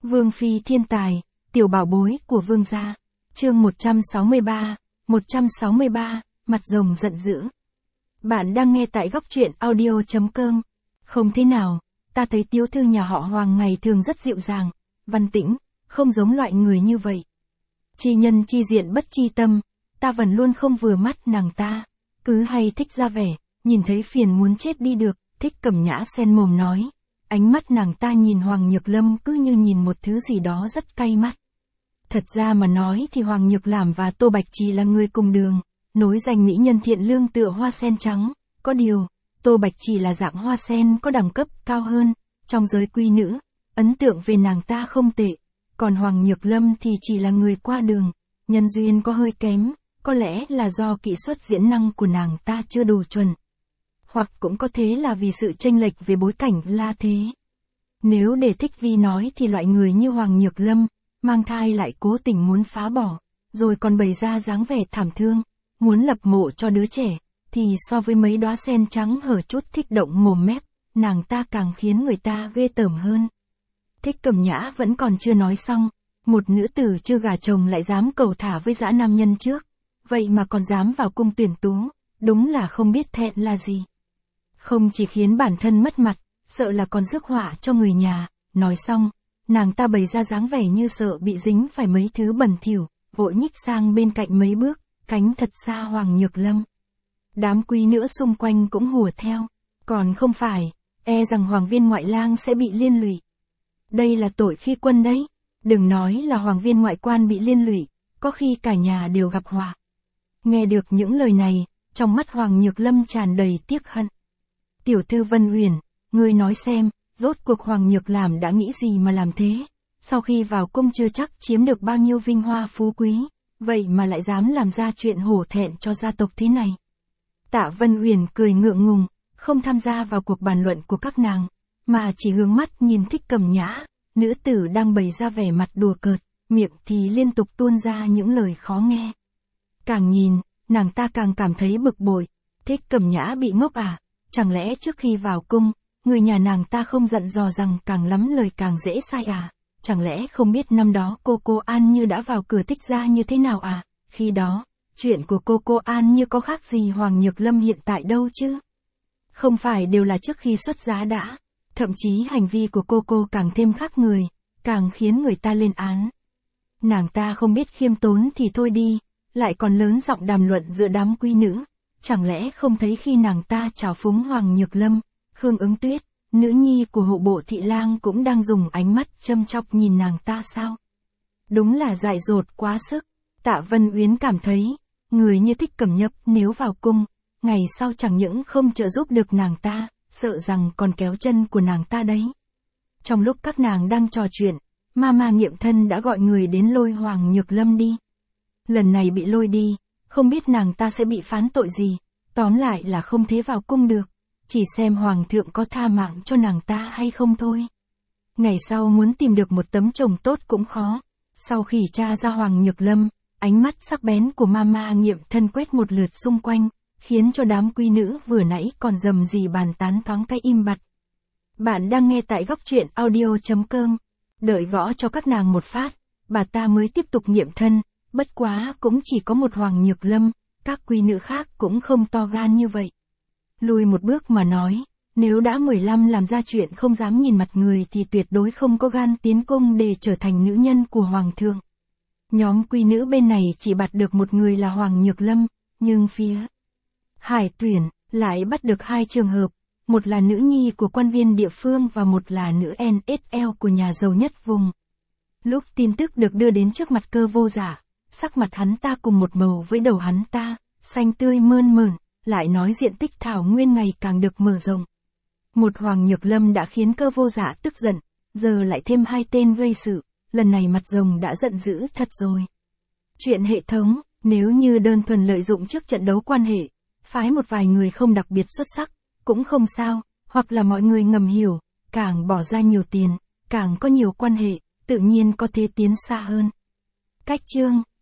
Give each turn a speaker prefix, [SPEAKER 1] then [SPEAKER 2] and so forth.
[SPEAKER 1] Vương phi thiên tài, tiểu bảo bối của vương gia. Chương 163, mặt rồng giận dữ. Bạn đang nghe tại góc truyện audio.com. Không thế nào, ta thấy tiểu thư nhà họ Hoàng ngày thường rất dịu dàng, văn tĩnh, không giống loại người như vậy. Chi nhân chi diện bất chi tâm, ta vẫn luôn không vừa mắt nàng ta, cứ hay thích ra vẻ, nhìn thấy phiền muốn chết đi được. Thích Cẩm Nhã sen mồm nói. Ánh mắt nàng ta nhìn Hoàng Nhược Lâm cứ như nhìn một thứ gì đó rất cay mắt. Thật ra mà nói thì Hoàng Nhược Lãm và Tô Bạch Trì là người cùng đường, nối danh mỹ nhân thiện lương tựa hoa sen trắng, có điều, Tô Bạch Trì là dạng hoa sen có đẳng cấp cao hơn, trong giới quý nữ, ấn tượng về nàng ta không tệ, còn Hoàng Nhược Lâm thì chỉ là người qua đường, nhân duyên có hơi kém, có lẽ là do kỹ thuật diễn năng của nàng ta chưa đủ chuẩn. Hoặc cũng có thể là vì sự chênh lệch về bối cảnh la thế. Nếu để Thích Vi nói thì loại người như Hoàng Nhược Lâm, mang thai lại cố tình muốn phá bỏ, rồi còn bày ra dáng vẻ thảm thương, muốn lập mộ cho đứa trẻ, thì so với mấy đóa sen trắng hở chút thích động mồm mép, nàng ta càng khiến người ta ghê tởm hơn. Thích Cẩm Nhã vẫn còn chưa nói xong, một nữ tử chưa gả chồng lại dám cầu thả với dã nam nhân trước, vậy mà còn dám vào cung tuyển tú, đúng là không biết thẹn là gì. Không chỉ khiến bản thân mất mặt, sợ là còn rước họa cho người nhà. Nói xong, nàng ta bày ra dáng vẻ như sợ bị dính phải mấy thứ bẩn thỉu, vội nhích sang bên cạnh mấy bước, cánh thật xa Hoàng Nhược Lâm. Đám quý nữ xung quanh cũng hùa theo, còn không phải, e rằng Hoàng viên ngoại lang sẽ bị liên lụy. Đây là tội khi quân đấy, đừng nói là Hoàng viên ngoại quan bị liên lụy, có khi cả nhà đều gặp họa. Nghe được những lời này, trong mắt Hoàng Nhược Lâm tràn đầy tiếc hận. Tiểu thư Vân Uyển, ngươi nói xem, rốt cuộc Hoàng Nhược Lãm đã nghĩ gì mà làm thế? Sau khi vào cung chưa chắc chiếm được bao nhiêu vinh hoa phú quý, vậy mà lại dám làm ra chuyện hổ thẹn cho gia tộc thế này. Tạ Vân Uyển cười ngượng ngùng, không tham gia vào cuộc bàn luận của các nàng, mà chỉ hướng mắt nhìn Thích Cẩm Nhã, nữ tử đang bày ra vẻ mặt đùa cợt, miệng thì liên tục tuôn ra những lời khó nghe. Càng nhìn, nàng ta càng cảm thấy bực bội. Thích Cẩm Nhã bị ngốc à? Chẳng lẽ trước khi vào cung, người nhà nàng ta không dặn dò rằng càng lắm lời càng dễ sai à? Chẳng lẽ không biết năm đó cô An Như đã vào cửa Thích gia như thế nào à? Khi đó, chuyện của cô An Như có khác gì Hoàng Nhược Lâm hiện tại đâu chứ? Không phải đều là trước khi xuất giá đã, thậm chí hành vi của cô càng thêm khác người, càng khiến người ta lên án. Nàng ta không biết khiêm tốn thì thôi đi, lại còn lớn giọng đàm luận giữa đám quý nữ. Chẳng lẽ không thấy khi nàng ta trào phúng Hoàng Nhược Lâm, Khương Ứng Tuyết, nữ nhi của hộ bộ thị lang cũng đang dùng ánh mắt châm chọc nhìn nàng ta sao? Đúng là dại dột quá sức. Tạ Vân Uyển cảm thấy, người như Thích Cẩm Nhã nếu vào cung, ngày sau chẳng những không trợ giúp được nàng ta, sợ rằng còn kéo chân của nàng ta đấy. Trong lúc các nàng đang trò chuyện, Mama Nghiệm Thân đã gọi người đến lôi Hoàng Nhược Lâm đi. Lần này bị lôi đi, không biết nàng ta sẽ bị phán tội gì, tóm lại là không thế vào cung được, chỉ xem Hoàng thượng có tha mạng cho nàng ta hay không thôi. Ngày sau muốn tìm được một tấm chồng tốt cũng khó. Sau khi tra ra Hoàng Nhược Lâm, ánh mắt sắc bén của Mama Nghiệm Thân quét một lượt xung quanh, khiến cho đám quý nữ vừa nãy còn rầm rì bàn tán thoáng cái im bặt. Bạn đang nghe tại góc truyện audio.com. Đợi gõ cho các nàng một phát, bà ta mới tiếp tục nghiệm thân. Bất quá cũng chỉ có một Hoàng Nhược Lâm, các quý nữ khác cũng không to gan như vậy. Lùi một bước mà nói, nếu đã 15 làm ra chuyện không dám nhìn mặt người thì tuyệt đối không có gan tiến cung để trở thành nữ nhân của Hoàng thượng. Nhóm quý nữ bên này chỉ bắt được một người là Hoàng Nhược Lâm, nhưng phía Hải tuyển lại bắt được hai trường hợp, một là nữ nhi của quan viên địa phương và một là nữ NSL của nhà giàu nhất vùng. Lúc tin tức được đưa đến trước mặt Cơ Vô Giả, sắc mặt hắn ta cùng một màu với đầu hắn ta, xanh tươi mơn mởn, lại nói diện tích thảo nguyên ngày càng được mở rộng. Một Hoàng Nhược Lâm đã khiến Cơ Vô Giả tức giận, giờ lại thêm hai tên gây sự, lần này mặt rồng đã giận dữ thật rồi. Chuyện hệ thống, nếu như đơn thuần lợi dụng trước trận đấu quan hệ, phái một vài người không đặc biệt xuất sắc, cũng không sao, hoặc là mọi người ngầm hiểu, càng bỏ ra nhiều tiền, càng có nhiều quan hệ, tự nhiên có thể tiến xa hơn. Cách chương